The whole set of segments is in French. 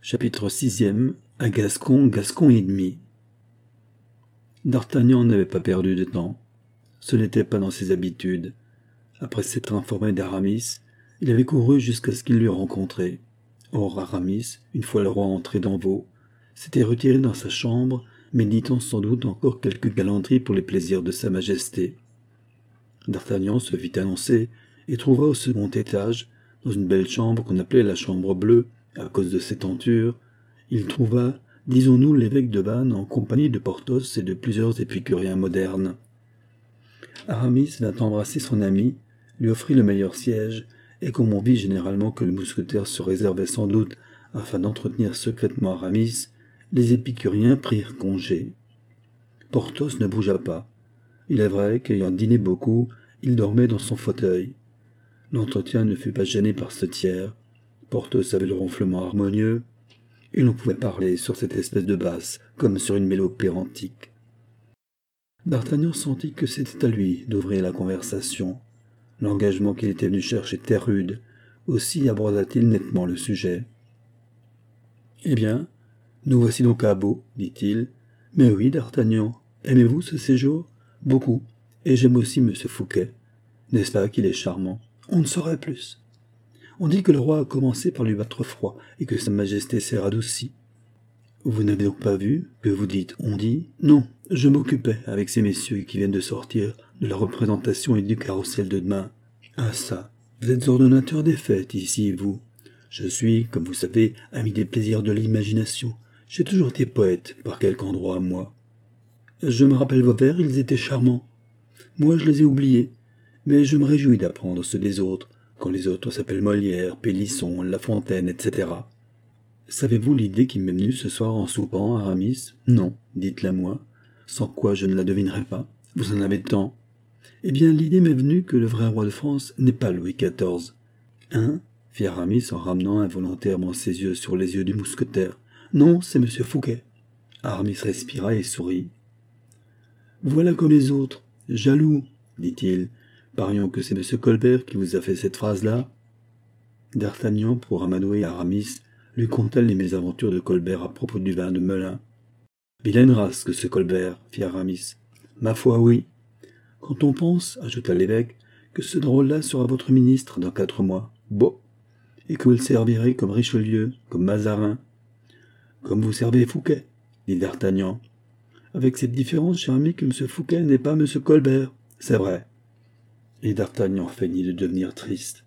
Chapitre 6e. Un Gascon, Gascon et demi. D'Artagnan n'avait pas perdu de temps. Ce n'était pas dans ses habitudes. Après s'être informé d'Aramis, il avait couru jusqu'à ce qu'il l'eût rencontré. Or Aramis, une fois le roi entré dans Vaux, s'était retiré dans sa chambre, méditant sans doute encore quelques galanteries pour les plaisirs de sa majesté. D'Artagnan se fit annoncer et trouva au second étage, dans une belle chambre qu'on appelait la chambre bleue, à cause de ses tentures, il trouva, disons-nous, l'évêque de Vannes en compagnie de Porthos et de plusieurs épicuriens modernes. Aramis vint embrasser son ami, lui offrit le meilleur siège, et comme on vit généralement que le mousquetaire se réservait sans doute afin d'entretenir secrètement Aramis, les épicuriens prirent congé. Porthos ne bougea pas. Il est vrai qu'ayant dîné beaucoup, il dormait dans son fauteuil. L'entretien ne fut pas gêné par ce tiers. Porthos avait le ronflement harmonieux, et l'on pouvait parler sur cette espèce de basse, comme sur une mélopée antique. D'Artagnan sentit que c'était à lui d'ouvrir la conversation. L'engagement qu'il était venu chercher était rude, aussi aborda-t-il nettement le sujet. « Eh bien, nous voici donc à Vaux, dit-il. « Mais oui, D'Artagnan, aimez-vous ce séjour ?»« Beaucoup, et j'aime aussi M. Fouquet. N'est-ce pas qu'il est charmant ? On ne saurait plus. On dit que le roi a commencé par lui battre froid, et que sa majesté s'est radoucie. Vous n'avez donc pas vu, que vous dites, on dit ? Non, je m'occupais avec ces messieurs qui viennent de sortir de la représentation et du carrousel de demain. Ah ça, vous êtes ordonnateur des fêtes ici, vous. Je suis, comme vous savez, ami des plaisirs de l'imagination. J'ai toujours été poète, par quelque endroit, moi. Je me rappelle vos vers, ils étaient charmants. Moi, je les ai oubliés, mais je me réjouis d'apprendre ceux des autres, quand les autres s'appellent Molière, Pélisson, La Fontaine, etc. Savez-vous l'idée qui m'est venue ce soir en soupant, Aramis ? Non, dites-la moi, sans quoi je ne la devinerais pas. Vous en avez tant. Eh bien, l'idée m'est venue que le vrai roi de France n'est pas Louis XIV. Hein ? Fit Aramis en ramenant involontairement ses yeux sur les yeux du mousquetaire. Non, c'est M. Fouquet. Aramis respira et sourit. Voilà comme les autres, jaloux, dit-il. Parions que c'est M. Colbert qui vous a fait cette phrase-là. D'Artagnan, pour amadouer Aramis, lui conta les mésaventures de Colbert à propos du vin de Melun. Vilaine race que ce Colbert, fit Aramis. Ma foi, oui. Quand on pense, ajouta l'évêque, que ce drôle-là sera votre ministre dans 4 mois. Bon. Et que vous le servirez comme Richelieu, comme Mazarin. Comme vous servez Fouquet, dit D'Artagnan. Avec cette différence, cher ami, que M. Fouquet n'est pas M. Colbert. C'est vrai. Et D'Artagnan feignit de devenir triste.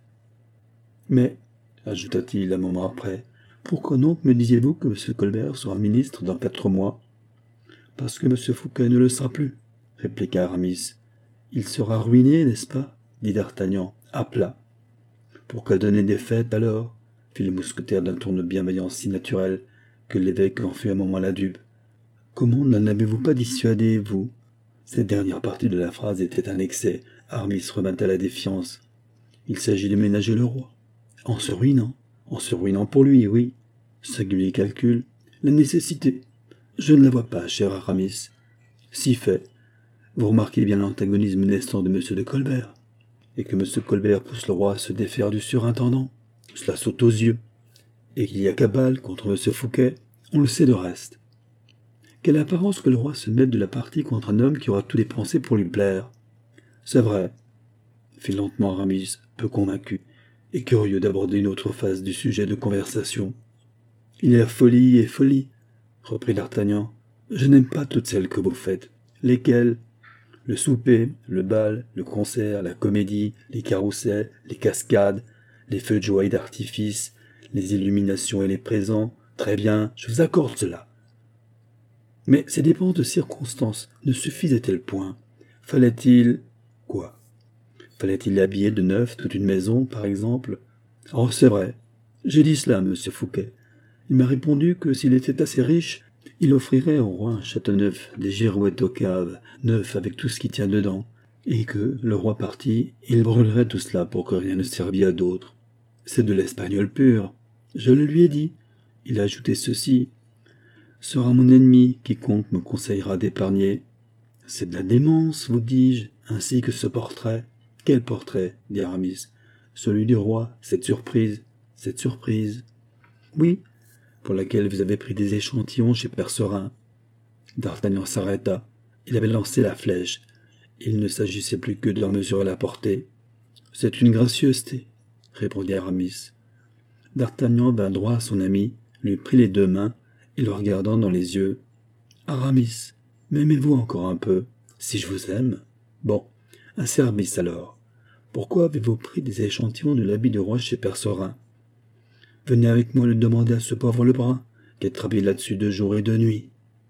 Mais, ajouta-t-il un moment après, pourquoi donc me disiez-vous que M. Colbert sera ministre dans 4 mois ? Parce que M. Fouquet ne le sera plus, répliqua Aramis. Il sera ruiné, n'est-ce pas ? Dit D'Artagnan, à plat. Pourquoi donner des fêtes alors ? Fit le mousquetaire d'un ton de bienveillance si naturel que l'évêque en fut un moment la dupe. Comment n'en avez-vous pas dissuadé, vous ? Cette dernière partie de la phrase était un excès. Aramis revint à la défiance. Il s'agit de ménager le roi. En se ruinant pour lui, oui. Singulier calcul. La nécessité. Je ne la vois pas, cher Aramis. Si fait. Vous remarquez bien l'antagonisme naissant de M. de Colbert. Et que M. Colbert pousse le roi à se défaire du surintendant. Cela saute aux yeux. Et qu'il y a cabale contre M. Fouquet, on le sait de reste. Quelle apparence que le roi se mette de la partie contre un homme qui aura tout dépensé pour lui plaire. C'est vrai, fit lentement Aramis, peu convaincu, et curieux d'aborder une autre phase du sujet de conversation. Il y a folie et folie, reprit D'Artagnan. Je n'aime pas toutes celles que vous faites. Lesquelles ? Le souper, le bal, le concert, la comédie, les carrousels, les cascades, les feux de joie et d'artifice, les illuminations et les présents. Très bien, je vous accorde cela. Mais ces dépenses de circonstances ne suffisaient-elles point ? Fallait-il... Quoi ? Fallait-il habiller de neuf toute une maison, par exemple ? Oh, c'est vrai. J'ai dit cela à M. Fouquet. Il m'a répondu que s'il était assez riche, il offrirait au roi un château neuf, des girouettes aux caves, neuf avec tout ce qui tient dedans, et que, le roi parti, il brûlerait tout cela pour que rien ne servît à d'autre. C'est de l'espagnol pur. Je le lui ai dit. Il a ajouté ceci. Sera mon ennemi, quiconque me conseillera d'épargner. C'est de la démence, vous dis-je, ainsi que ce portrait. Quel portrait ? Dit Aramis. Celui du roi, cette surprise. Oui, pour laquelle vous avez pris des échantillons chez Percerin. D'Artagnan s'arrêta. Il avait lancé la flèche. Il ne s'agissait plus que d'en mesurer la portée. « C'est une gracieuseté, » répondit Aramis. D'Artagnan vint droit à son ami, lui prit les deux mains et le regardant dans les yeux. « Aramis, m'aimez-vous encore un peu, si je vous aime ? Bon, un service alors. Pourquoi avez-vous pris des échantillons de l'habit de roi chez Percerin ? Venez avec moi le demander à ce pauvre Lebrun, qui est travaillé là-dessus de jour et de nuit.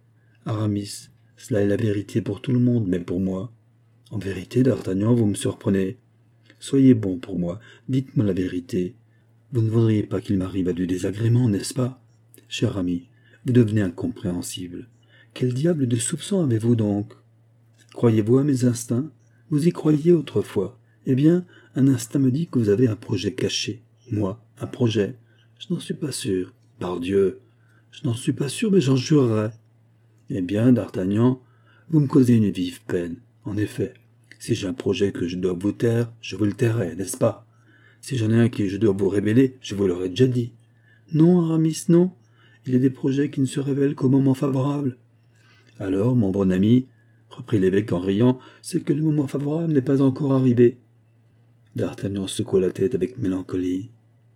Aramis, cela est la vérité pour tout le monde, mais pour moi. En vérité, D'Artagnan, vous me surprenez. Soyez bon pour moi, dites-moi la vérité. Vous ne voudriez pas qu'il m'arrive à du désagrément, n'est-ce pas ? Cher ami, vous devenez incompréhensible. Quel diable de soupçon avez-vous donc ? Croyez-vous à mes instincts ? Vous y croyiez autrefois. Eh bien, un instinct me dit que vous avez un projet caché. Moi, un projet ? Je n'en suis pas sûr. Pardieu, je n'en suis pas sûr, mais j'en jurerais. Eh bien, D'Artagnan, vous me causez une vive peine. En effet, si j'ai un projet que je dois vous taire, je vous le tairai, n'est-ce pas ? Si j'en ai un qui je dois vous révéler, je vous l'aurais déjà dit. Non, Aramis, non. Il y a des projets qui ne se révèlent qu'au moment favorable. Alors, mon bon ami, reprit l'évêque en riant, c'est que le moment favorable n'est pas encore arrivé. D'Artagnan secoua la tête avec mélancolie.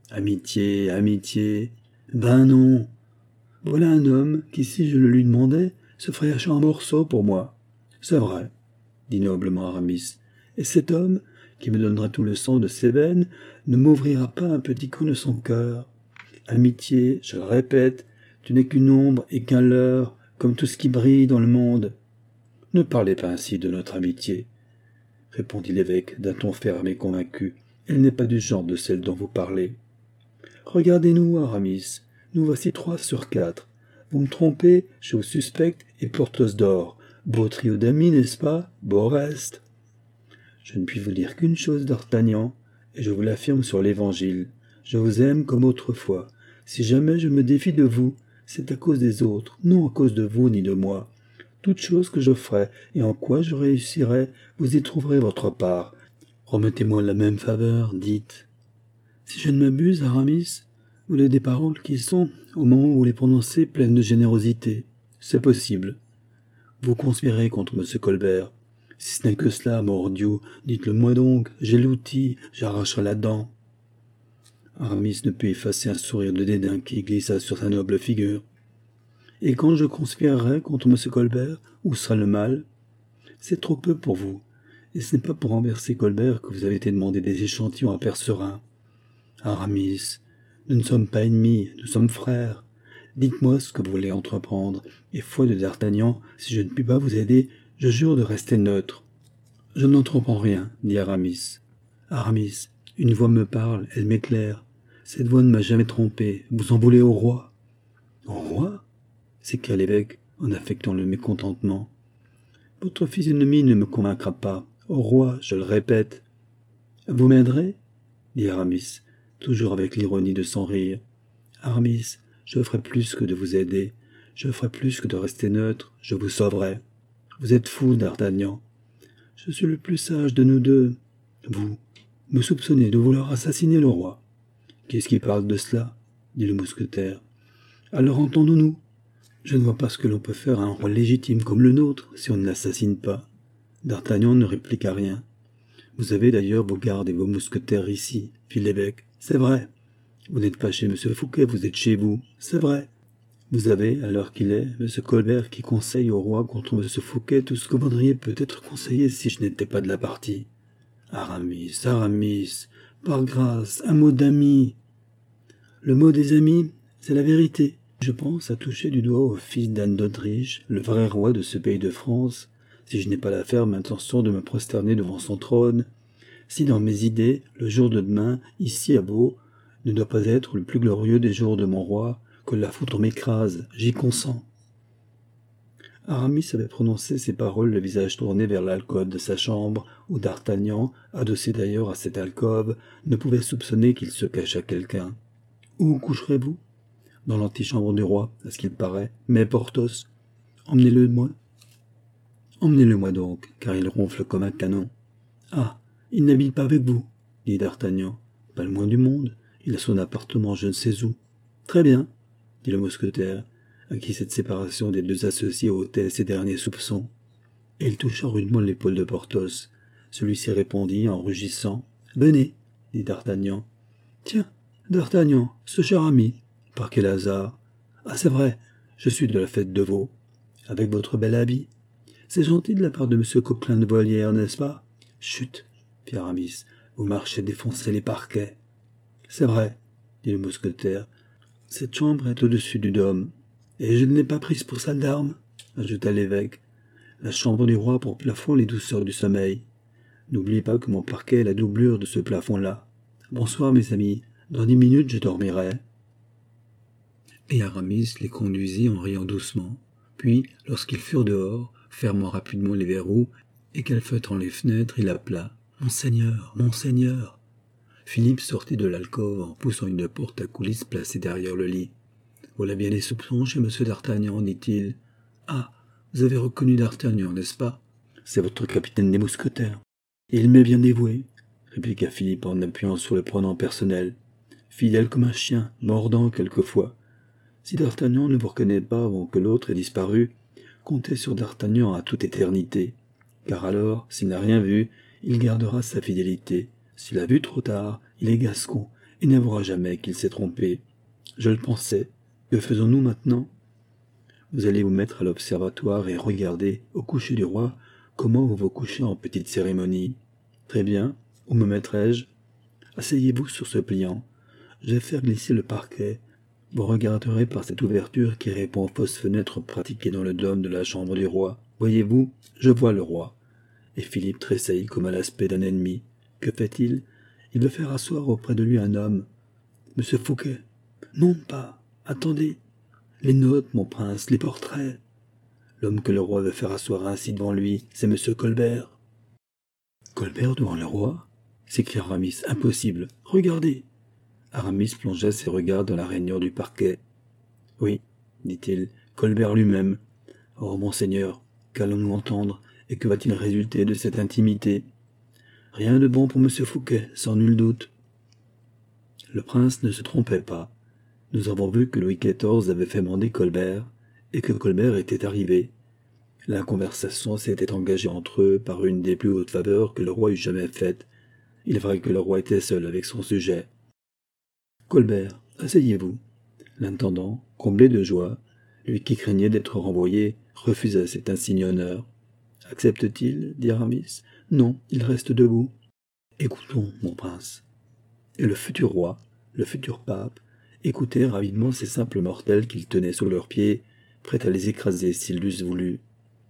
Amitié, amitié. Ben non. Voilà un homme qui, si je le lui demandais, se ferait hacher en morceaux pour moi. C'est vrai, dit noblement Aramis. Et cet homme, qui me donnera tout le sang de ses veines, ne m'ouvrira pas un petit coin de son cœur. Amitié, je le répète, tu n'es qu'une ombre et qu'un leurre, comme tout ce qui brille dans le monde. Ne parlez pas ainsi de notre amitié, répondit l'évêque d'un ton ferme et convaincu. Elle n'est pas du genre de celle dont vous parlez. Regardez-nous, Aramis, nous voici 3 sur 4. Vous me trompez, je vous suspecte, et Porthos d'or. Beau trio d'amis, n'est-ce pas ? Beau reste. Je ne puis vous dire qu'une chose, D'Artagnan, et je vous l'affirme sur l'Évangile. Je vous aime comme autrefois. Si jamais je me défie de vous, c'est à cause des autres, non à cause de vous ni de moi. Toute chose que je ferai et en quoi je réussirai, vous y trouverez votre part. Remettez-moi la même faveur, dites. Si je ne m'abuse, Aramis, vous avez des paroles qui sont, au moment où vous les prononcez, pleines de générosité. C'est possible. Vous conspirez contre M. Colbert. Si ce n'est que cela, mordieu, dites-le-moi donc, j'ai l'outil, j'arracherai la dent. Aramis ne put effacer un sourire de dédain qui glissa sur sa noble figure. Et quand je conspirerai contre M. Colbert, où sera le mal ? C'est trop peu pour vous, et ce n'est pas pour renverser Colbert que vous avez été demander des échantillons à Percerin. Aramis, nous ne sommes pas ennemis, nous sommes frères. Dites-moi ce que vous voulez entreprendre, et foi de D'Artagnan, si je ne puis pas vous aider, je jure de rester neutre. Je n'entreprends rien, dit Aramis. Aramis, une voix me parle, elle m'éclaire. Cette voix ne m'a jamais trompé, vous en voulez au roi. Au roi ? s'écria l'évêque en affectant le mécontentement. Votre physionomie ne me convaincra pas. Au roi, je le répète. Vous m'aiderez ? dit Aramis, toujours avec l'ironie de son rire. Aramis, je ferai plus que de vous aider. Je ferai plus que de rester neutre. Je vous sauverai. Vous êtes fou, D'Artagnan. Je suis le plus sage de nous deux. Vous me soupçonnez de vouloir assassiner le roi. Qu'est-ce qui parle de cela ? dit le mousquetaire. Alors entendons-nous. Je ne vois pas ce que l'on peut faire à un roi légitime comme le nôtre si on ne l'assassine pas. D'Artagnan ne répliqua rien. Vous avez d'ailleurs vos gardes et vos mousquetaires ici, fit l'évêque. C'est vrai. Vous n'êtes pas chez M. Fouquet, vous êtes chez vous. C'est vrai. Vous avez, à l'heure qu'il est, M. Colbert qui conseille au roi contre M. Fouquet tout ce que vous voudriez peut-être conseiller si je n'étais pas de la partie. Aramis, Aramis, par grâce, un mot d'ami. Le mot des amis, c'est la vérité. Je pense à toucher du doigt au fils d'Anne d'Autriche, le vrai roi de ce pays de France, si je n'ai pas la ferme intention de me prosterner devant son trône, si dans mes idées, le jour de demain, ici à Beau, ne doit pas être le plus glorieux des jours de mon roi, que la foudre m'écrase, j'y consens. Aramis avait prononcé ces paroles le visage tourné vers l'alcôve de sa chambre, où D'Artagnan, adossé d'ailleurs à cette alcôve, ne pouvait soupçonner qu'il se cachât quelqu'un. Où coucherez-vous ? Dans l'antichambre du roi, à ce qu'il paraît, mais Porthos, emmenez-le-moi. Emmenez-le-moi donc, car il ronfle comme un canon. Ah, il n'habite pas avec vous, dit D'Artagnan. Pas le moins du monde, il a son appartement je ne sais où. Très bien, dit le mousquetaire, à qui cette séparation des deux associés ôtait ses derniers soupçons. Et il toucha rudement l'épaule de Porthos. Celui-ci répondit en rugissant. « Venez, dit d'Artagnan. « Tiens, d'Artagnan, ce cher ami, par quel hasard? Ah, c'est vrai, je suis de la fête de Vaux. Avec votre bel habit. C'est gentil de la part de M. Coquelin de Volière, n'est-ce pas? Chut, fit Aramis, vous marchez défoncer les parquets. C'est vrai, dit le mousquetaire. Cette chambre est au-dessus du dôme. Et je ne l'ai pas prise pour salle d'armes, ajouta l'évêque. La chambre du roi pour plafond les douceurs du sommeil. N'oubliez pas que mon parquet est la doublure de ce plafond-là. Bonsoir, mes amis. Dans 10 minutes, je dormirai. Et Aramis les conduisit en riant doucement. Puis, lorsqu'ils furent dehors, fermant rapidement les verrous et calfeutrant les fenêtres, il appela « Monseigneur, Monseigneur !» Philippe sortit de l'alcôve en poussant une porte à coulisses placée derrière le lit. « Voilà bien des soupçons chez M. d'Artagnan, dit-il. Ah, vous avez reconnu d'Artagnan, n'est-ce pas? C'est votre capitaine des mousquetaires. Et il m'est bien dévoué, répliqua Philippe en appuyant sur le pronom personnel. Fidèle comme un chien, mordant quelquefois. Si d'Artagnan ne vous reconnaît pas avant que l'autre ait disparu, comptez sur d'Artagnan à toute éternité. Car alors, s'il n'a rien vu, il gardera sa fidélité. S'il a vu trop tard, il est gascon et n'avouera jamais qu'il s'est trompé. Je le pensais. Que faisons-nous maintenant? Vous allez vous mettre à l'observatoire et regarder, au coucher du roi, comment vous vous couchez en petite cérémonie. Très bien. Où me mettrai-je? Asseyez-vous sur ce pliant. Je vais faire glisser le parquet. Vous regarderez par cette ouverture qui répond aux fausses fenêtres pratiquées dans le dôme de la chambre du roi. Voyez-vous, je vois le roi. Et Philippe tressaillit comme à l'aspect d'un ennemi. Que fait-il? Il veut faire asseoir auprès de lui un homme. Monsieur Fouquet. Non pas. Attendez. Les notes, mon prince, les portraits. L'homme que le roi veut faire asseoir ainsi devant lui, c'est monsieur Colbert. Colbert devant le roi? S'écria Aramis. Impossible. Regardez. Aramis plongea ses regards dans la rainure du parquet. Oui, dit-il, Colbert lui-même. Oh, monseigneur, qu'allons-nous entendre, et que va-t-il résulter de cette intimité? Rien de bon pour M. Fouquet, sans nul doute. Le prince ne se trompait pas. Nous avons vu que Louis XIV avait fait mander Colbert, et que Colbert était arrivé. La conversation s'était engagée entre eux par une des plus hautes faveurs que le roi eût jamais faites. Il est vrai que le roi était seul avec son sujet. Colbert, asseyez-vous. L'intendant, comblé de joie, lui qui craignait d'être renvoyé, refusa cet insigne honneur. Accepte-t-il? Dit Aramis. Non, il reste debout. Écoutons, mon prince. Et le futur roi, le futur pape, écoutèrent avidement ces simples mortels qu'ils tenaient sous leurs pieds, prêts à les écraser s'ils l'eussent voulu.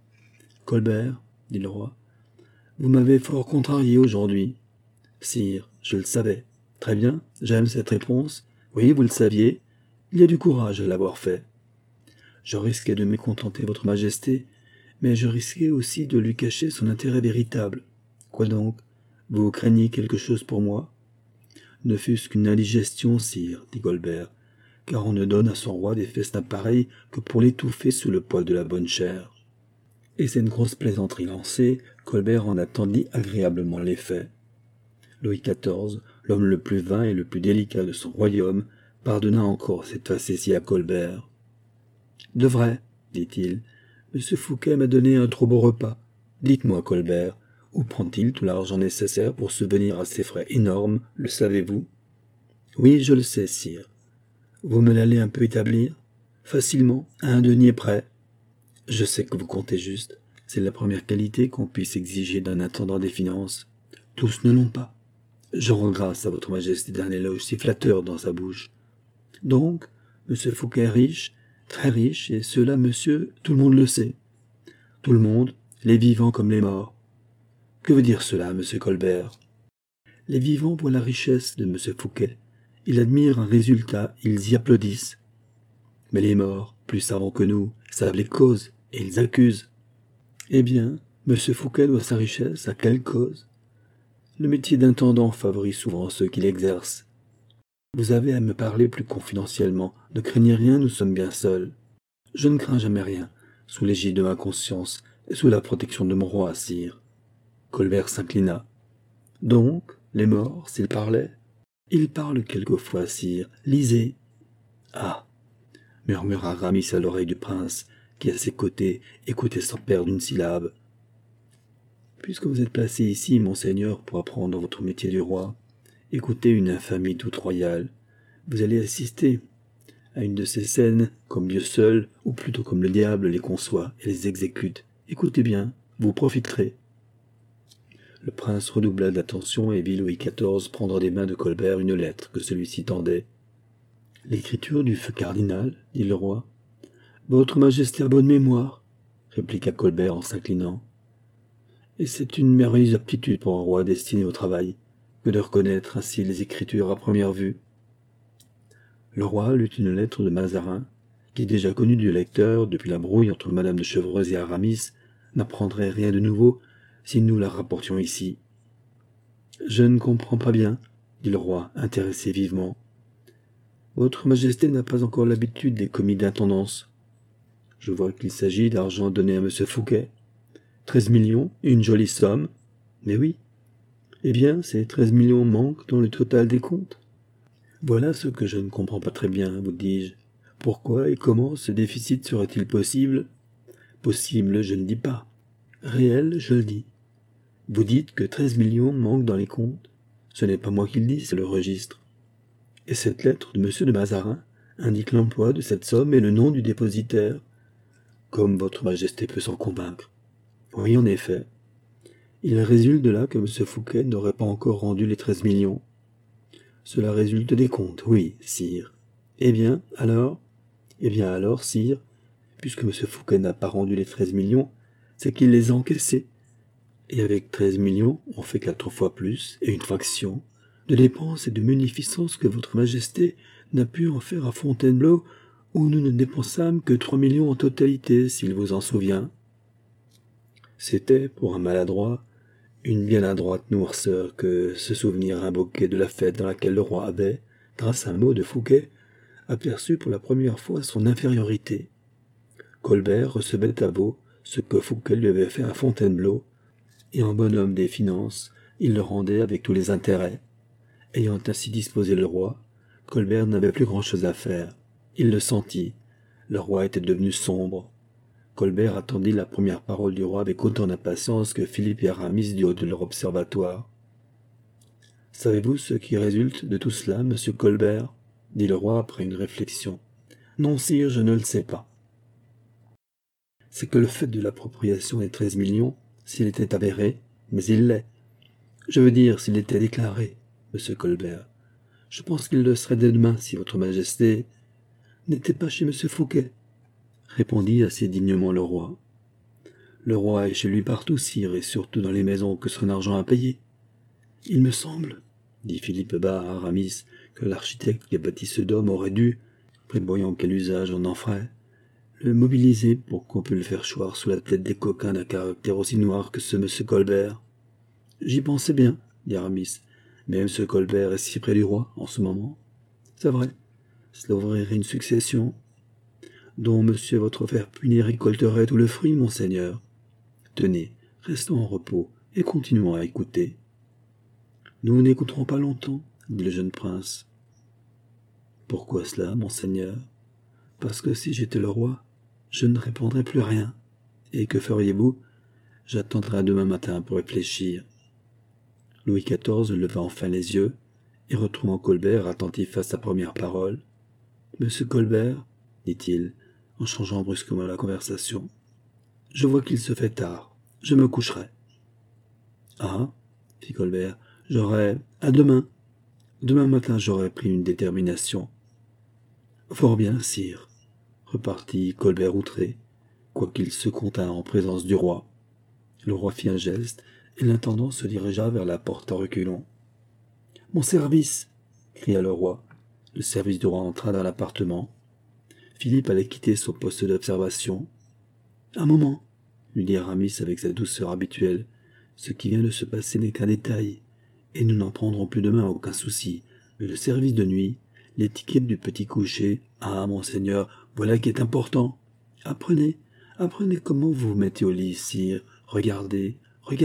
Colbert, dit le roi, vous m'avez fort contrarié aujourd'hui. Sire, je le savais. Très bien, j'aime cette réponse. Oui, vous le saviez. Il y a du courage à l'avoir fait. Je risquais de mécontenter votre majesté, mais je risquais aussi de lui cacher son intérêt véritable. Quoi donc? Vous craignez quelque chose pour moi? Ne fût-ce qu'une indigestion, sire, dit Colbert, car on ne donne à son roi des festins pareils que pour l'étouffer sous le poids de la bonne chair. Et cette grosse plaisanterie lancée, Colbert en attendit agréablement l'effet. Louis XIV, l'homme le plus vain et le plus délicat de son royaume, pardonna encore cette facétie à Colbert. « De vrai, dit-il, M. Fouquet m'a donné un trop beau repas. Dites-moi, Colbert, où prend-il tout l'argent nécessaire pour subvenir à ces frais énormes, le savez-vous? » « Oui, je le sais, sire. Vous me l'allez un peu établir? Facilement, à un denier près. Je sais que vous comptez juste. C'est la première qualité qu'on puisse exiger d'un intendant des finances. Tous ne l'ont pas. Je rends grâce à votre majesté d'un éloge si flatteur dans sa bouche. Donc, M. Fouquet est riche, très riche, et cela, monsieur, tout le monde le sait. Tout le monde, les vivants comme les morts. Que veut dire cela, M. Colbert? Les vivants voient la richesse de M. Fouquet. Ils admirent un résultat, ils y applaudissent. Mais les morts, plus savants que nous, savent les causes, et ils accusent. Eh bien, M. Fouquet doit sa richesse à quelle cause? Le métier d'intendant favorise souvent ceux qui l'exercent. Vous avez à me parler plus confidentiellement. Ne craignez rien, nous sommes bien seuls. Je ne crains jamais rien, sous l'égide de ma conscience et sous la protection de mon roi, sire. Colbert s'inclina. Donc, les morts, s'ils parlaient? Ils parlent quelquefois, sire. Lisez. Ah, murmura Aramis à l'oreille du prince, qui à ses côtés écoutait sans perdre une syllabe. Puisque vous êtes placé ici, monseigneur, pour apprendre votre métier du roi, écoutez une infamie toute royale. Vous allez assister à une de ces scènes, comme Dieu seul, ou plutôt comme le diable les conçoit et les exécute. Écoutez bien, vous profiterez. Le prince redoubla d'attention et vit Louis XIV prendre des mains de Colbert une lettre que celui-ci tendait. « L'écriture du feu cardinal, dit le roi. « Votre Majesté a bonne mémoire, répliqua Colbert en s'inclinant. Et c'est une merveilleuse aptitude pour un roi destiné au travail que de reconnaître ainsi les écritures à première vue. » Le roi lut une lettre de Mazarin, qui, déjà connue du lecteur depuis la brouille entre madame de Chevreuse et Aramis, n'apprendrait rien de nouveau si nous la rapportions ici. « Je ne comprends pas bien, dit le roi, intéressé vivement. « Votre Majesté n'a pas encore l'habitude des commis d'intendance. Je vois qu'il s'agit d'argent donné à M. Fouquet. 13 millions, une jolie somme. Mais oui. Eh bien, ces 13 millions manquent dans le total des comptes. Voilà ce que je ne comprends pas très bien, vous dis-je. Pourquoi et comment ce déficit serait-il possible? Possible, je ne dis pas. Réel, je le dis. Vous dites que 13 millions manquent dans les comptes. Ce n'est pas moi qui le dis, c'est le registre. Et cette lettre de M. de Mazarin indique l'emploi de cette somme et le nom du dépositaire. Comme votre Majesté peut s'en convaincre. Oui, en effet. Il résulte de là que M. Fouquet n'aurait pas encore rendu les 13 millions. Cela résulte des comptes, oui, sire. Eh bien, alors, sire, puisque M. Fouquet n'a pas rendu les 13 millions, c'est qu'il les a encaissés. Et avec 13 millions, on fait 4 fois plus, et une fraction, de dépenses et de munificence que votre Majesté n'a pu en faire à Fontainebleau, où nous ne dépensâmes que 3 millions en totalité, s'il vous en souvient. C'était, pour un maladroit, une bien adroite noirceur que ce souvenir invoqué de la fête dans laquelle le roi avait, grâce à un mot de Fouquet, aperçu pour la première fois son infériorité. Colbert recevait à veau ce que Fouquet lui avait fait à Fontainebleau, et en bon homme des finances, il le rendait avec tous les intérêts. Ayant ainsi disposé le roi, Colbert n'avait plus grand-chose à faire. Il le sentit. Le roi était devenu sombre. Colbert attendit la première parole du roi avec autant d'impatience que Philippe et Aramis du haut de leur observatoire. « Savez-vous ce qui résulte de tout cela, monsieur Colbert ?» dit le roi après une réflexion. « Non, sire, je ne le sais pas. » C'est que le fait de l'appropriation des 13 millions, s'il était avéré, mais il l'est. Je veux dire, s'il était déclaré, monsieur Colbert. Je pense qu'il le serait dès demain si votre Majesté n'était pas chez monsieur Fouquet, répondit assez dignement le roi. Le roi est chez lui partout, sire, et surtout dans les maisons que son argent a payées. Il me semble, dit Philippe bas à Aramis, que l'architecte qui a bâti ce dôme aurait dû, prévoyant quel usage on en ferait, le mobiliser pour qu'on pût le faire choir sous la tête des coquins d'un caractère aussi noir que ce monsieur Colbert. J'y pensais bien, dit Aramis, mais monsieur Colbert est si près du roi en ce moment. C'est vrai, cela ouvrirait une succession dont monsieur votre frère puîné récolterait tout le fruit, monseigneur. Tenez, restons en repos et continuons à écouter. Nous n'écouterons pas longtemps, dit le jeune prince. Pourquoi cela, monseigneur? Parce que si j'étais le roi, je ne répondrais plus rien. Et que feriez-vous? J'attendrai demain matin pour réfléchir. Louis XIV leva enfin les yeux et retrouvant Colbert attentif à sa première parole. Monsieur Colbert, dit-il, en changeant brusquement la conversation, je vois qu'il se fait tard. Je me coucherai. Ah, fit Colbert, à demain. Demain matin, j'aurai pris une détermination. Fort bien, sire, repartit Colbert outré, quoiqu'il se contint en présence du roi. Le roi fit un geste, et l'intendant se dirigea vers la porte en reculant. « Mon service !» cria le roi. Le service du roi entra dans l'appartement. Philippe allait quitter son poste d'observation. « Un moment !» lui dit Aramis avec sa douceur habituelle. « Ce qui vient de se passer n'est qu'un détail, et nous n'en prendrons plus demain aucun souci. Mais le service de nuit, l'étiquette du petit coucher, ah, monseigneur, voilà qui est important. Apprenez comment vous vous mettez au lit, sire. Regardez, regardez. »